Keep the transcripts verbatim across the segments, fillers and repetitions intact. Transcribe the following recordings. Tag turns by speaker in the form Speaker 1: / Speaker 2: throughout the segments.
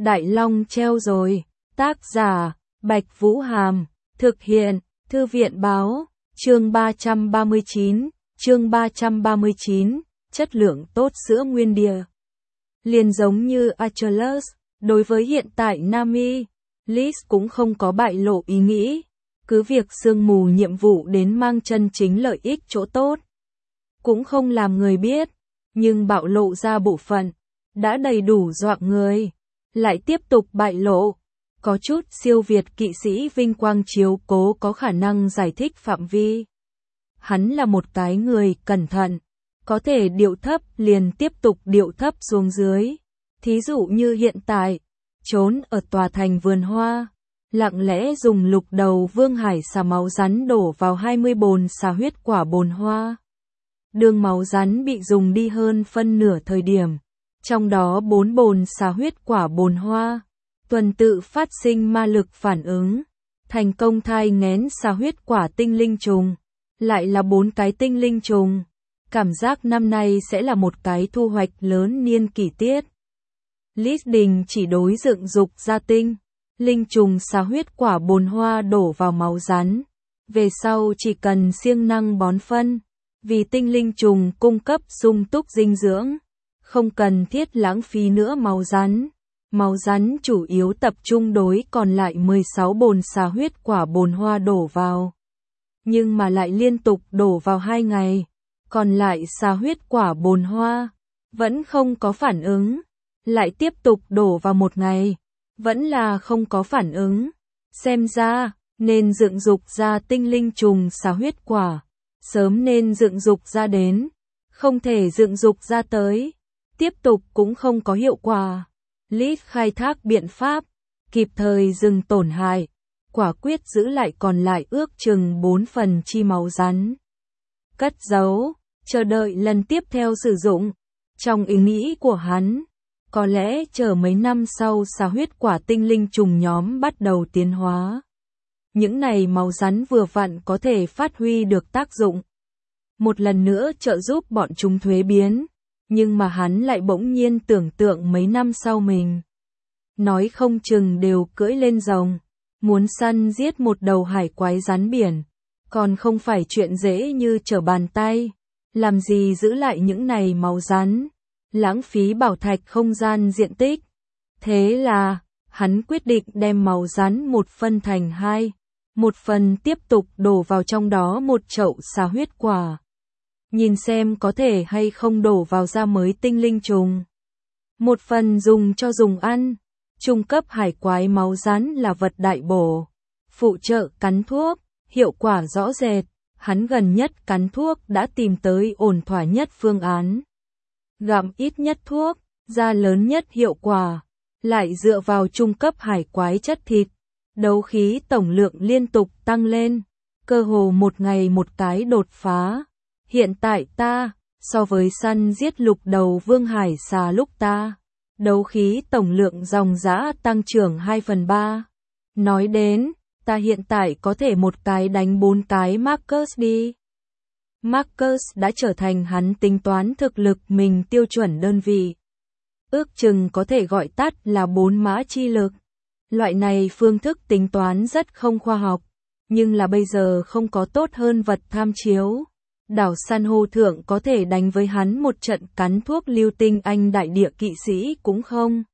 Speaker 1: Đại Long treo rồi. Tác giả, Bạch Vũ Hàm. Thực hiện, Thư viện Báo. Chương ba trăm ba mươi chín. Chương ba trăm ba mươi chín. Chất lượng tốt sữa nguyên địa. Liền giống như Achilles, đối với hiện tại Nami, Liz cũng không có bại lộ ý nghĩ. Cứ việc sương mù nhiệm vụ đến mang chân chính lợi ích chỗ tốt. Cũng không làm người biết, nhưng bạo lộ ra bộ phận, đã đầy đủ dọa người. Lại tiếp tục bại lộ, có chút siêu việt kỵ sĩ vinh quang chiếu cố có khả năng giải thích phạm vi. Hắn là một cái người cẩn thận, có thể điệu thấp liền tiếp tục điệu thấp xuống dưới. Thí dụ như hiện tại, trốn ở tòa thành vườn hoa, lặng lẽ dùng lục đầu vương hải xà máu rắn đổ vào hai mươi bồn xà huyết quả bồn hoa. Đường máu rắn bị dùng đi hơn phân nửa thời điểm, trong đó bốn bồn xà huyết quả bồn hoa, tuần tự phát sinh ma lực phản ứng, thành công thai nghén xà huyết quả tinh linh trùng, lại là bốn cái tinh linh trùng. Cảm giác năm nay sẽ là một cái thu hoạch lớn niên kỷ tiết. Liz Đình chỉ đối dựng dục ra tinh linh trùng xà huyết quả bồn hoa đổ vào máu rắn. Về sau chỉ cần siêng năng bón phân, vì tinh linh trùng cung cấp sung túc dinh dưỡng, không cần thiết lãng phí nữa máu rắn. Máu rắn chủ yếu tập trung đối còn lại mười sáu bồn xà huyết quả bồn hoa đổ vào. Nhưng mà lại liên tục đổ vào hai ngày, còn lại xà huyết quả bồn hoa vẫn không có phản ứng. Lại tiếp tục đổ vào một ngày, vẫn là không có phản ứng. Xem ra, nên dựng dục ra tinh linh trùng xà huyết quả, sớm nên dựng dục ra đến, không thể dựng dục ra tới, tiếp tục cũng không có hiệu quả. Liz khai thác biện pháp, kịp thời dừng tổn hại, quả quyết giữ lại còn lại ước chừng bốn phần chi máu rắn. Cất giấu, chờ đợi lần tiếp theo sử dụng. Trong ý nghĩ của hắn, có lẽ chờ mấy năm sau xà huyết quả tinh linh trùng nhóm bắt đầu tiến hóa. Những này máu rắn vừa vặn có thể phát huy được tác dụng. Một lần nữa trợ giúp bọn chúng thuế biến. Nhưng mà hắn lại bỗng nhiên tưởng tượng mấy năm sau mình. Nói không chừng đều cưỡi lên rồng. Muốn săn giết một đầu hải quái rắn biển. Còn không phải chuyện dễ như trở bàn tay. Làm gì giữ lại những này máu rắn. Lãng phí bảo thạch không gian diện tích. Thế là, hắn quyết định đem máu rắn một phân thành hai. Một phần tiếp tục đổ vào trong đó một chậu xà huyết quả. Nhìn xem có thể hay không đổ vào ra mới tinh linh trùng. Một phần dùng cho dùng ăn. Trung cấp hải quái máu rắn là vật đại bổ. Phụ trợ cắn thuốc, hiệu quả rõ rệt. Hắn gần nhất cắn thuốc đã tìm tới ổn thỏa nhất phương án. Gặm ít nhất thuốc, ra lớn nhất hiệu quả. Lại dựa vào trung cấp hải quái chất thịt. Đấu khí tổng lượng liên tục tăng lên. Cơ hồ một ngày một cái đột phá. Hiện tại ta, so với săn giết lục đầu vương hải xà lúc ta, đấu khí tổng lượng dòng dã tăng trưởng hai phần ba. Nói đến, ta hiện tại có thể một cái đánh bốn cái Marcus đi. Marcus đã trở thành hắn tính toán thực lực mình tiêu chuẩn đơn vị. Ước chừng có thể gọi tắt là bốn mã chi lực. Loại này phương thức tính toán rất không khoa học, nhưng là bây giờ không có tốt hơn vật tham chiếu. Đảo san hô thượng có thể đánh với hắn một trận cắn thuốc lưu tinh anh đại địa kỵ sĩ cũng không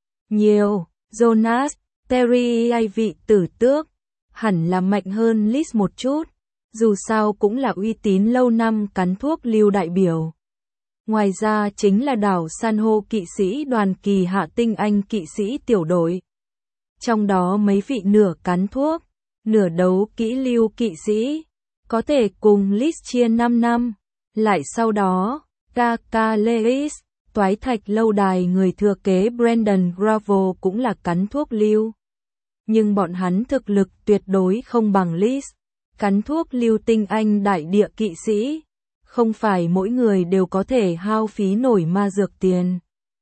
Speaker 1: nhiều. Jonas, Terry ai vị tử tước, hẳn là mạnh hơn Liz một chút, dù sao cũng là uy tín lâu năm cắn thuốc lưu đại biểu. Ngoài ra chính là đảo san hô kỵ sĩ đoàn kỳ hạ tinh anh kỵ sĩ tiểu đội. Trong đó mấy vị nửa cắn thuốc, nửa đấu kỹ lưu kỵ sĩ. Có thể cùng Liz chia năm năm. Lại sau đó, Kaka Lewis, toái thạch lâu đài người thừa kế Brandon Gravel cũng là cắn thuốc lưu. Nhưng bọn hắn thực lực tuyệt đối không bằng Liz. Cắn thuốc lưu tinh anh đại địa kỵ sĩ. Không phải mỗi người đều có thể hao phí nổi ma dược tiền.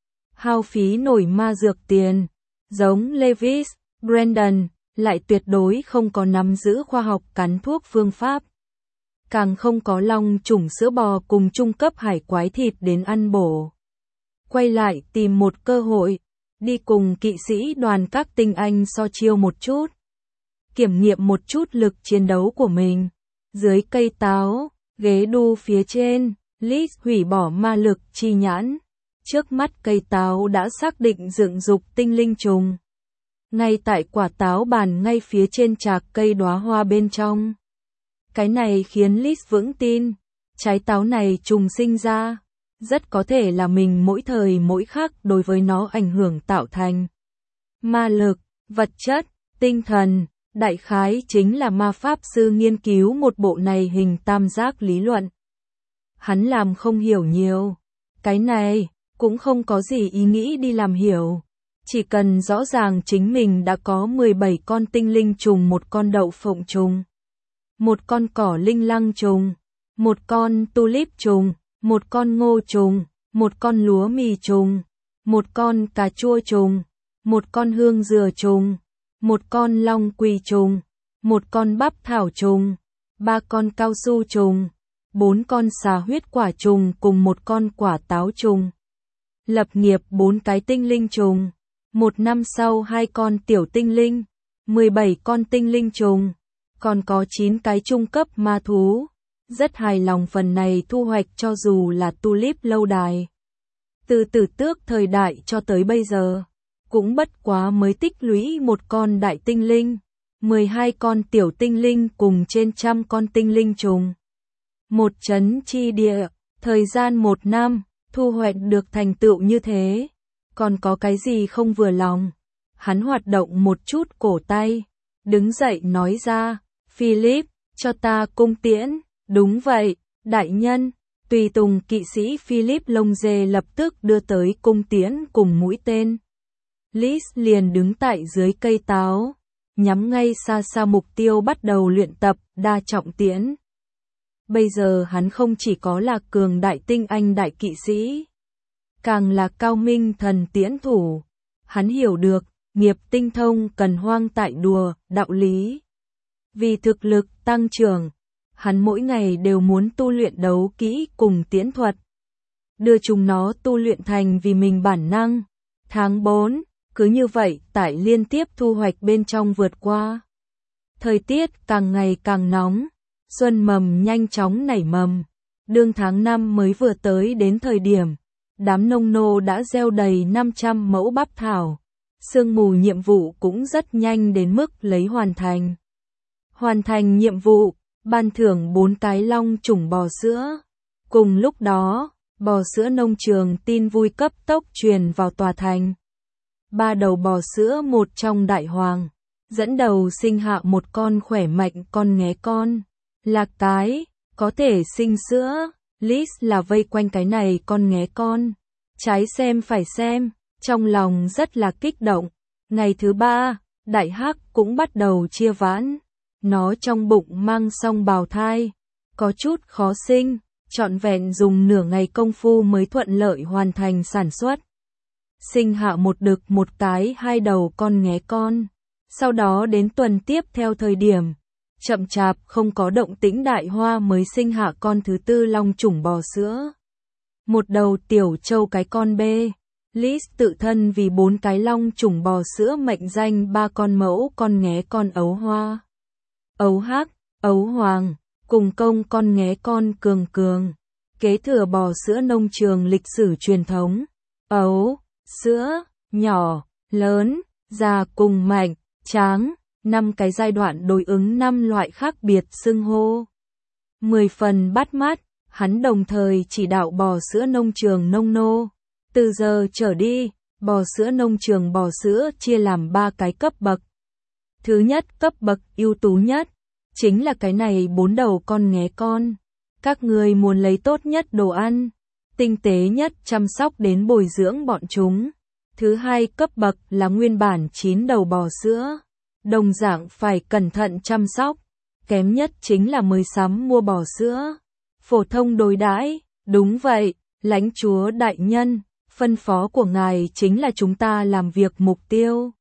Speaker 1: Hao phí nổi ma dược tiền. Giống Lewis, Brandon, lại tuyệt đối không có nắm giữ khoa học cắn thuốc phương pháp. Càng không có long trùng sữa bò cùng trung cấp hải quái thịt đến ăn bổ. Quay lại tìm một cơ hội, đi cùng kỵ sĩ đoàn các tinh anh so chiêu một chút, kiểm nghiệm một chút lực chiến đấu của mình. Dưới cây táo, ghế đu phía trên, Liz hủy bỏ ma lực chi nhãn. Trước mắt cây táo đã xác định dựng dục tinh linh trùng. Ngay tại quả táo bàn ngay phía trên chạc cây đóa hoa bên trong. Cái này khiến Liz vững tin, trái táo này trùng sinh ra, rất có thể là mình mỗi thời mỗi khắc đối với nó ảnh hưởng tạo thành. Ma lực, vật chất, tinh thần, đại khái chính là ma pháp sư nghiên cứu một bộ này hình tam giác lý luận. Hắn làm không hiểu nhiều, cái này cũng không có gì ý nghĩ đi làm hiểu. Chỉ cần rõ ràng chính mình đã có mười bảy con tinh linh trùng, một con đậu phộng trùng, một con cỏ linh lăng trùng, một con tulip trùng, một con ngô trùng, một con lúa mì trùng, một con cà chua trùng, một con hương dừa trùng, một con long quỳ trùng, một con bắp thảo trùng, ba con cao su trùng, bốn con xà huyết quả trùng cùng một con quả táo trùng. Lập nghiệp bốn cái tinh linh trùng. Một năm sau hai con tiểu tinh linh, mười bảy con tinh linh trùng, còn có chín cái trung cấp ma thú. Rất hài lòng phần này thu hoạch cho dù là tulip lâu đài. Từ tử tước thời đại cho tới bây giờ, cũng bất quá mới tích lũy một con đại tinh linh, mười hai con tiểu tinh linh cùng trên trăm con tinh linh trùng. Một chấn chi địa, thời gian một năm, thu hoạch được thành tựu như thế. Còn có cái gì không vừa lòng? Hắn hoạt động một chút cổ tay, đứng dậy nói ra, Philip, cho ta cung tiễn. Đúng vậy, đại nhân. Tùy tùng kỵ sĩ Philip lông dê lập tức đưa tới cung tiễn cùng mũi tên. Liz liền đứng tại dưới cây táo, nhắm ngay xa xa mục tiêu bắt đầu luyện tập đa trọng tiễn. Bây giờ hắn không chỉ có là cường đại tinh anh đại kỵ sĩ, càng là cao minh thần tiễn thủ. Hắn hiểu được, nghiệp tinh thông cần hoang tại đùa, đạo lý. Vì thực lực tăng trưởng, hắn mỗi ngày đều muốn tu luyện đấu kỹ cùng tiễn thuật. Đưa chúng nó tu luyện thành vì mình bản năng. Tháng bốn, cứ như vậy tại liên tiếp thu hoạch bên trong vượt qua. Thời tiết càng ngày càng nóng, xuân mầm nhanh chóng nảy mầm. Đương tháng năm mới vừa tới đến thời điểm, đám nông nô đã gieo đầy năm trăm mẫu bắp thảo. Sương mù nhiệm vụ cũng rất nhanh đến mức lấy hoàn thành. Hoàn thành nhiệm vụ, ban thưởng bốn cái long chủng bò sữa. Cùng lúc đó, bò sữa nông trường tin vui cấp tốc truyền vào tòa thành. Ba đầu bò sữa một trong đại hoàng, dẫn đầu sinh hạ một con khỏe mạnh con nghé con. Là cái, có thể sinh sữa. Liz là vây quanh cái này con nghé con. Trái xem phải xem, trong lòng rất là kích động. Ngày thứ ba, đại hắc cũng bắt đầu chia vãn. Nó trong bụng mang xong bào thai, có chút khó sinh, trọn vẹn dùng nửa ngày công phu mới thuận lợi hoàn thành sản xuất. Sinh hạ một đực một cái hai đầu con nghé con. Sau đó đến tuần tiếp theo thời điểm, chậm chạp không có động tĩnh đại hoa mới sinh hạ con thứ tư long chủng bò sữa. Một đầu tiểu trâu cái con bê. Liz tự thân vì bốn cái long chủng bò sữa mệnh danh ba con mẫu con nghé con ấu hoa, ấu hắc, ấu hoàng, cùng công con nghé con cường cường. Kế thừa bò sữa nông trường lịch sử truyền thống. Ấu, sữa, nhỏ, lớn, già cùng mạnh, tráng. Năm cái giai đoạn đối ứng năm loại khác biệt xưng hô. Mười phần bắt mắt, hắn đồng thời chỉ đạo bò sữa nông trường nông nô. Từ giờ trở đi, bò sữa nông trường bò sữa chia làm ba cái cấp bậc. Thứ nhất cấp bậc ưu tú nhất, chính là cái này bốn đầu con nghé con. Các người muốn lấy tốt nhất đồ ăn, tinh tế nhất chăm sóc đến bồi dưỡng bọn chúng. Thứ hai cấp bậc là nguyên bản chín đầu bò sữa. Đồng dạng phải cẩn thận chăm sóc, kém nhất chính là mới sắm mua bò sữa. Phổ thông đối đãi, đúng vậy, lãnh chúa đại nhân, phân phó của ngài chính là chúng ta làm việc mục tiêu.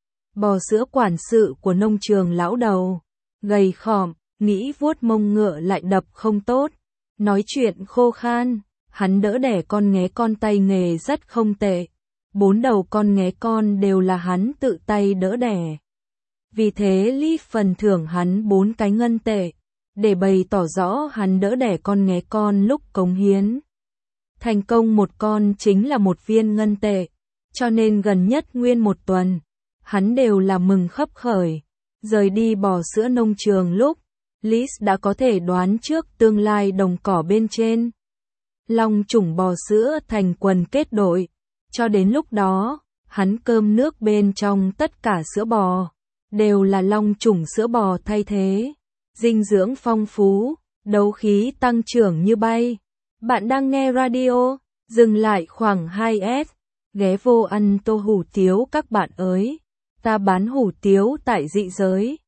Speaker 1: Bò sữa quản sự của nông trường lão đầu, gầy khòm, nghĩ vuốt mông ngựa lại đập không tốt, nói chuyện khô khan, hắn đỡ đẻ con nghé con tay nghề rất không tệ. bốn đầu con nghé con đều là hắn tự tay đỡ đẻ. Vì thế Lý phần thưởng hắn bốn cái ngân tệ, để bày tỏ rõ hắn đỡ đẻ con nghé con lúc cống hiến. Thành công một con chính là một viên ngân tệ, cho nên gần nhất nguyên một tuần, hắn đều là mừng khấp khởi. Rời đi bò sữa nông trường lúc, Lý đã có thể đoán trước tương lai đồng cỏ bên trên. Long chủng bò sữa thành quần kết đội, cho đến lúc đó, hắn cơm nước bên trong tất cả sữa bò, đều là long chủng sữa bò thay thế. Dinh dưỡng phong phú, đấu khí tăng trưởng như bay. Bạn đang nghe radio, dừng lại khoảng hai s, ghé vô ăn tô hủ tiếu các bạn ơi. Ta bán hủ tiếu tại dị giới.